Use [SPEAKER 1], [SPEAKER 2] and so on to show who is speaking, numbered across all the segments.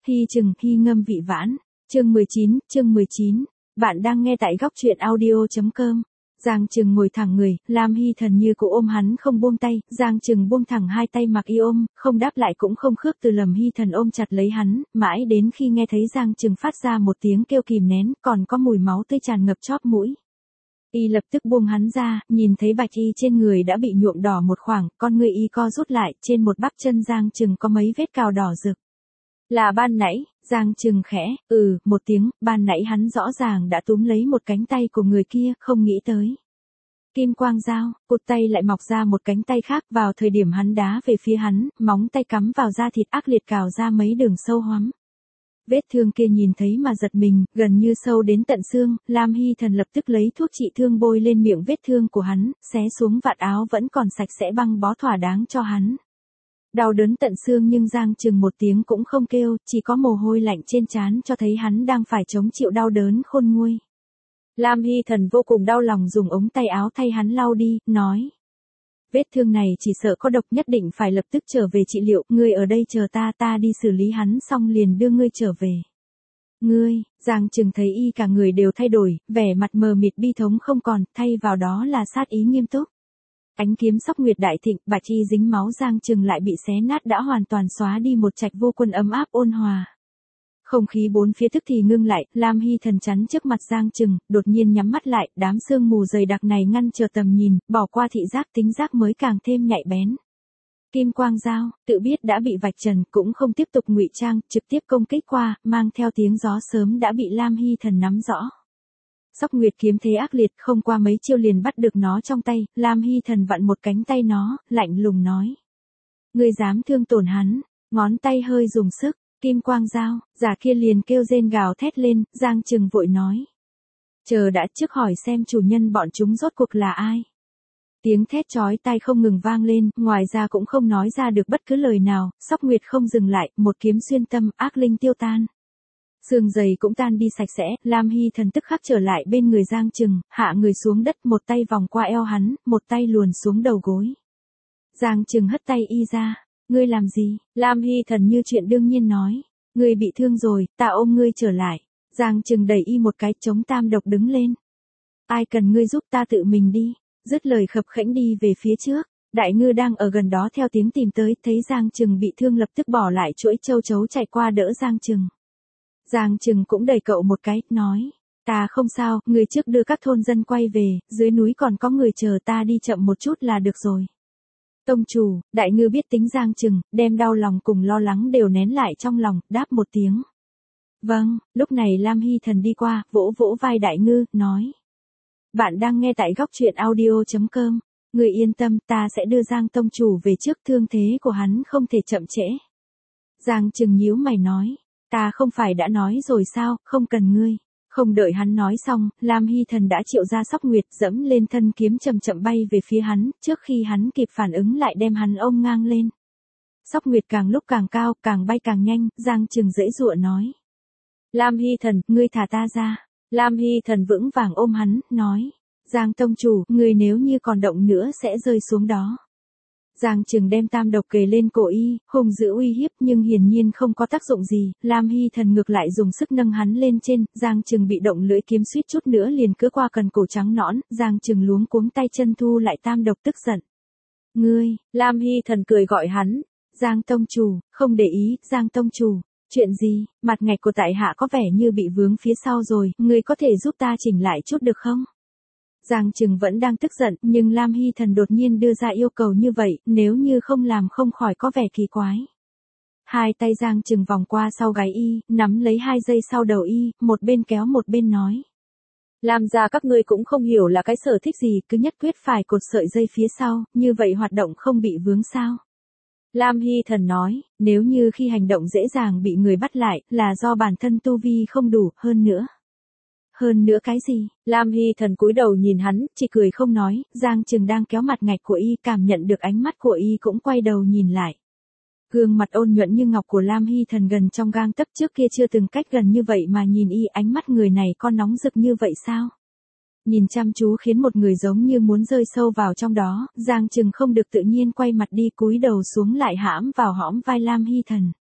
[SPEAKER 1] Hy chừng, hy ngâm vị vãn. Chương 19. Bạn đang nghe tại góc truyện audio.com. Giang Trừng ngồi thẳng người, Lam Hy Thần như cụ ôm hắn không buông tay, Giang Trừng buông thẳng hai tay mặc y ôm, không đáp lại cũng không khước từ Lâm Hy Thần ôm chặt lấy hắn, mãi đến khi nghe thấy Giang Trừng phát ra một tiếng kêu kìm nén, còn có mùi máu tươi tràn ngập chóp mũi. Y lập tức buông hắn ra, nhìn thấy bạch y trên người đã bị nhuộm đỏ một khoảng, con người y co rút lại, trên một bắp chân Giang Trừng có mấy vết cào đỏ rực. Là ban nãy, Giang Trừng khẽ, một tiếng, ban nãy hắn rõ ràng đã túm lấy một cánh tay của người kia, không nghĩ tới. Kim quang dao, cụt tay lại mọc ra một cánh tay khác vào thời điểm hắn đá về phía hắn, móng tay cắm vào da thịt ác liệt cào ra mấy đường sâu hoắm. Vết thương kia nhìn thấy mà giật mình, gần như sâu đến tận xương, Lam Hy Thần lập tức lấy thuốc trị thương bôi lên miệng vết thương của hắn, xé xuống vạt áo vẫn còn sạch sẽ băng bó thỏa đáng cho hắn. Đau đớn tận xương nhưng Giang Trừng một tiếng cũng không kêu, chỉ có mồ hôi lạnh trên trán cho thấy hắn đang phải chống chịu đau đớn khôn nguôi. Lam Hy Thần vô cùng đau lòng dùng ống tay áo thay hắn lau đi, nói. Vết thương này chỉ sợ có độc, nhất định phải lập tức trở về trị liệu, ngươi ở đây chờ ta đi xử lý hắn xong liền đưa ngươi trở về. Ngươi, Giang Trừng thấy y cả người đều thay đổi, vẻ mặt mờ mịt bi thống không còn, thay vào đó là sát ý nghiêm túc. Ánh kiếm sóc nguyệt đại thịnh, bạch y dính máu Giang Trừng lại bị xé nát đã hoàn toàn xóa đi một trạch vô quân ấm áp ôn hòa. Không khí bốn phía tức thì ngưng lại, Lam Hy Thần chắn trước mặt Giang Trừng, đột nhiên nhắm mắt lại, đám sương mù dày đặc này ngăn trở tầm nhìn, bỏ qua thị giác tính giác mới càng thêm nhạy bén. Kim quang dao, tự biết đã bị vạch trần, cũng không tiếp tục ngụy trang, trực tiếp công kích qua, mang theo tiếng gió sớm đã bị Lam Hy Thần nắm rõ. Sóc nguyệt kiếm thế ác liệt, không qua mấy chiêu liền bắt được nó trong tay, Lam Hy Thần vặn một cánh tay nó, lạnh lùng nói. Ngươi dám thương tổn hắn, ngón tay hơi dùng sức. Kim quang dao, giả kia liền kêu rên gào thét lên, Giang Trừng vội nói. Chờ đã, trước hỏi xem chủ nhân bọn chúng rốt cuộc là ai. Tiếng thét chói tai không ngừng vang lên, ngoài ra cũng không nói ra được bất cứ lời nào, Sóc Nguyệt không dừng lại, một kiếm xuyên tâm, ác linh tiêu tan. Xương dày cũng tan đi sạch sẽ, Lam Hy Thần tức khắc trở lại bên người Giang Trừng, hạ người xuống đất, một tay vòng qua eo hắn, một tay luồn xuống đầu gối. Giang Trừng hất tay y ra. Ngươi làm gì? Lam Hy Thần như chuyện đương nhiên nói. Ngươi bị thương rồi, ta ôm ngươi trở lại. Giang Trừng đẩy y một cái, chống tam độc đứng lên. Ai cần ngươi giúp, ta tự mình đi. Dứt lời khập khẽnh đi về phía trước. Đại ngư đang ở gần đó theo tiếng tìm tới, thấy Giang Trừng bị thương lập tức bỏ lại chuỗi châu chấu chạy qua đỡ Giang Trừng. Giang Trừng cũng đẩy cậu một cái, nói. Ta không sao, người trước đưa các thôn dân quay về, dưới núi còn có người chờ, ta đi chậm một chút là được rồi. Tông chủ, đại ngư biết tính Giang Trừng, đem đau lòng cùng lo lắng đều nén lại trong lòng, đáp một tiếng. Vâng, lúc này Lam Hy Thần đi qua, vỗ vỗ vai đại ngư, nói. Bạn đang nghe tại góc truyện audio.com, người yên tâm, ta sẽ đưa Giang tông chủ về trước, thương thế của hắn không thể chậm trễ. Giang Trừng nhíu mày nói, ta không phải đã nói rồi sao, không cần ngươi. Không đợi hắn nói xong, Lam Hy Thần đã triệu ra Sóc Nguyệt dẫm lên thân kiếm chậm chậm bay về phía hắn, trước khi hắn kịp phản ứng lại đem hắn ôm ngang lên. Sóc Nguyệt càng lúc càng cao, càng bay càng nhanh, Giang Trừng dễ dụa nói. Lam Hy Thần, ngươi thả ta ra. Lam Hy Thần vững vàng ôm hắn, nói. Giang tông chủ, ngươi nếu như còn động nữa sẽ rơi xuống đó. Giang Trừng đem tam độc kề lên cổ y, hùng dữ uy hiếp nhưng hiển nhiên không có tác dụng gì, Lam Hy Thần ngược lại dùng sức nâng hắn lên trên, Giang Trừng bị động lưỡi kiếm suýt chút nữa liền cứa qua cần cổ trắng nõn, Giang Trừng luống cuống tay chân thu lại tam độc tức giận. Ngươi, Lam Hy Thần cười gọi hắn, Giang tông chủ, không để ý, Giang tông chủ, chuyện gì, mặt ngạch của tại hạ có vẻ như bị vướng phía sau rồi, ngươi có thể giúp ta chỉnh lại chút được không? Giang Trừng vẫn đang tức giận, nhưng Lam Hy Thần đột nhiên đưa ra yêu cầu như vậy, nếu như không làm không khỏi có vẻ kỳ quái. Hai tay Giang Trừng vòng qua sau gáy y, nắm lấy 2 dây sau đầu y, một bên kéo một bên nói. Làm ra các ngươi cũng không hiểu là cái sở thích gì, cứ nhất quyết phải cột sợi dây phía sau, như vậy hoạt động không bị vướng sao. Lam Hy Thần nói, nếu như khi hành động dễ dàng bị người bắt lại, là do bản thân tu vi không đủ, hơn nữa. Hơn nữa cái gì? Lam Hy Thần cúi đầu nhìn hắn, chỉ cười không nói, Giang Trừng đang kéo mặt ngạch của y, cảm nhận được ánh mắt của y cũng quay đầu nhìn lại. Gương mặt ôn nhuận như ngọc của Lam Hy Thần gần trong gang tấc, trước kia chưa từng cách gần như vậy mà nhìn y, ánh mắt người này có nóng rực như vậy sao? Nhìn chăm chú khiến một người giống như muốn rơi sâu vào trong đó, Giang Trừng không được tự nhiên quay mặt đi, cúi đầu xuống lại hãm vào hõm vai Lam Hy Thần.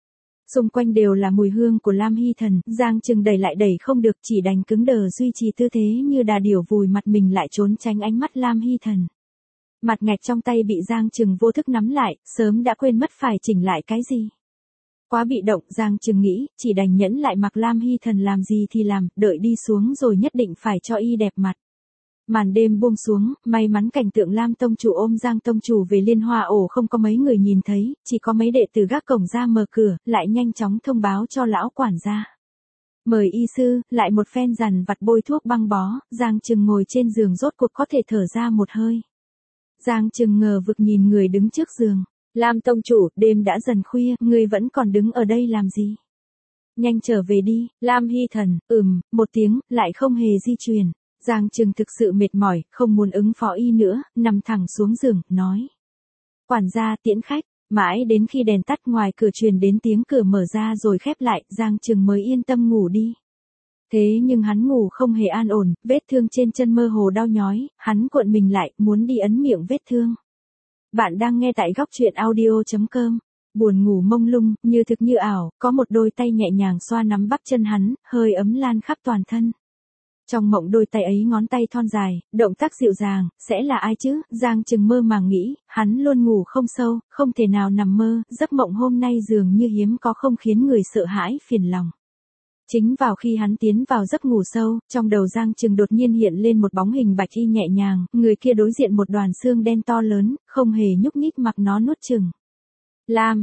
[SPEAKER 1] Xung quanh đều là mùi hương của Lam Hy Thần, Giang Trừng đẩy lại đẩy không được, chỉ đành cứng đờ duy trì tư thế như đà điểu vùi mặt mình lại trốn tránh ánh mắt Lam Hy Thần. Mặt ngạch trong tay bị Giang Trừng vô thức nắm lại, sớm đã quên mất phải chỉnh lại cái gì. Quá bị động, Giang Trừng nghĩ, chỉ đành nhẫn lại mặc Lam Hy Thần làm gì thì làm, đợi đi xuống rồi nhất định phải cho y đẹp mặt. Màn đêm buông xuống, may mắn cảnh tượng Lam tông chủ ôm Giang tông chủ về Liên Hoa ổ không có mấy người nhìn thấy, chỉ có mấy đệ tử gác cổng ra mở cửa, lại nhanh chóng thông báo cho lão quản gia. Mời y sư, lại một phen dằn vặt bôi thuốc băng bó, Giang Trừng ngồi trên giường rốt cuộc có thể thở ra một hơi. Giang Trừng ngờ vực nhìn người đứng trước giường. Lam tông chủ, đêm đã dần khuya, ngươi vẫn còn đứng ở đây làm gì? Nhanh trở về đi, Lam Hy Thần, một tiếng, lại không hề di chuyển. Giang Trừng thực sự mệt mỏi, không muốn ứng phó y nữa, nằm thẳng xuống giường, nói. Quản gia tiễn khách, mãi đến khi đèn tắt ngoài cửa truyền đến tiếng cửa mở ra rồi khép lại, Giang Trừng mới yên tâm ngủ đi. Thế nhưng hắn ngủ không hề an ổn, vết thương trên chân mơ hồ đau nhói, hắn cuộn mình lại, muốn đi ấn miệng vết thương. Bạn đang nghe tại góc truyện audio.com. Buồn ngủ mông lung, như thực như ảo, có một đôi tay nhẹ nhàng xoa nắm bắp chân hắn, hơi ấm lan khắp toàn thân. Trong mộng đôi tay ấy ngón tay thon dài, động tác dịu dàng, sẽ là ai chứ? Giang Trừng mơ màng nghĩ, hắn luôn ngủ không sâu, không thể nào nằm mơ, giấc mộng hôm nay dường như hiếm có không khiến người sợ hãi phiền lòng. Chính vào khi hắn tiến vào giấc ngủ sâu, trong đầu Giang Trừng đột nhiên hiện lên một bóng hình bạch y nhẹ nhàng, người kia đối diện một đoàn xương đen to lớn, không hề nhúc nhích mặc nó nuốt chửng. Lam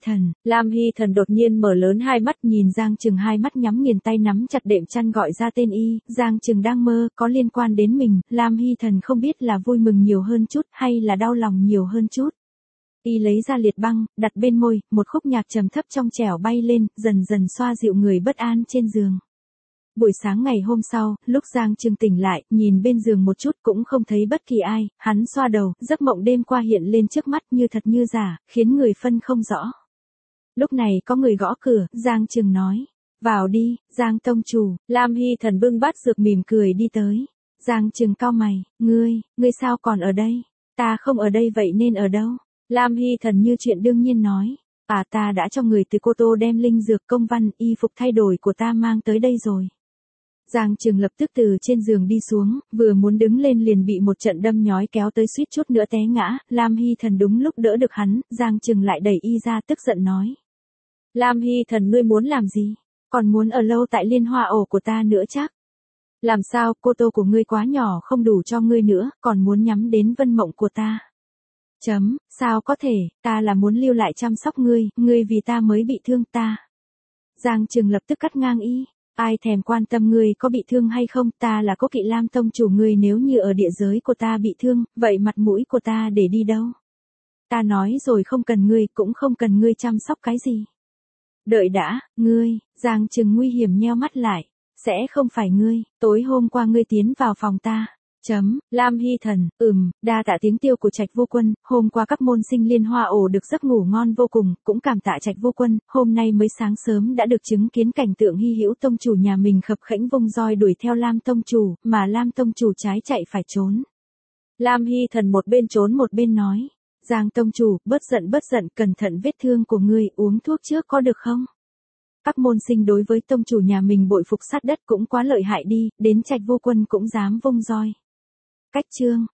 [SPEAKER 1] Hy Thần đột nhiên mở lớn hai mắt nhìn Giang Trừng, hai mắt nhắm nghiền, tay nắm chặt đệm chăn gọi ra tên y. Giang Trừng đang mơ, có liên quan đến mình, Lam Hy Thần không biết là vui mừng nhiều hơn chút hay là đau lòng nhiều hơn chút. Y lấy ra liệt băng, đặt bên môi, một khúc nhạc trầm thấp trong trẻo bay lên, dần dần xoa dịu người bất an trên giường. Buổi sáng ngày hôm sau, lúc Giang Trừng tỉnh lại, nhìn bên giường một chút cũng không thấy bất kỳ ai, hắn xoa đầu, giấc mộng đêm qua hiện lên trước mắt như thật như giả, khiến người phân không rõ. Lúc này có người gõ cửa, Giang Trừng nói, vào đi, Giang tông chủ. Lam Hy Thần bưng bát dược mỉm cười đi tới. Giang Trừng cau mày, ngươi sao còn ở đây? Ta không ở đây vậy nên ở đâu? Lam Hy Thần như chuyện đương nhiên nói, ta đã cho người từ Cô Tô đem linh dược, công văn, y phục thay đổi của ta mang tới đây rồi. Giang Trừng lập tức từ trên giường đi xuống, vừa muốn đứng lên liền bị một trận đâm nhói kéo tới suýt chút nữa té ngã, Lam Hy Thần đúng lúc đỡ được hắn, Giang Trừng lại đẩy y ra tức giận nói. Lam Hy Thần, ngươi muốn làm gì? Còn muốn ở lâu tại Liên Hoa ổ của ta nữa chắc? Làm sao, Cô Tô của ngươi quá nhỏ không đủ cho ngươi nữa, còn muốn nhắm đến Vân Mộng của ta? Sao có thể, ta là muốn lưu lại chăm sóc ngươi vì ta mới bị thương ta. Giang Trừng lập tức cắt ngang y. Ai thèm quan tâm ngươi có bị thương hay không, ta là Cố Kỵ Lam tông chủ, ngươi nếu như ở địa giới của ta bị thương, vậy mặt mũi của ta để đi đâu? Ta nói rồi không cần ngươi, cũng không cần ngươi chăm sóc cái gì. Đợi đã, Giang Trừng nguy hiểm nheo mắt lại. Sẽ không phải ngươi, tối hôm qua ngươi tiến vào phòng ta. Lam Hy Thần, đa tạ tiếng tiêu của Trạch Vô Quân, hôm qua các môn sinh Liên Hoa ổ được giấc ngủ ngon vô cùng, cũng cảm tạ Trạch Vô Quân, hôm nay mới sáng sớm đã được chứng kiến cảnh tượng hy hữu tông chủ nhà mình khập khẽnh vung roi đuổi theo Lam tông chủ, mà Lam tông chủ trái chạy phải trốn. Lam Hy Thần một bên trốn một bên nói, Giang tông chủ, bớt giận, cẩn thận vết thương của ngươi, uống thuốc trước có được không? Các môn sinh đối với tông chủ nhà mình bội phục sát đất cũng quá lợi hại đi, đến Trạch Vô Quân cũng dám vung roi. Cách chương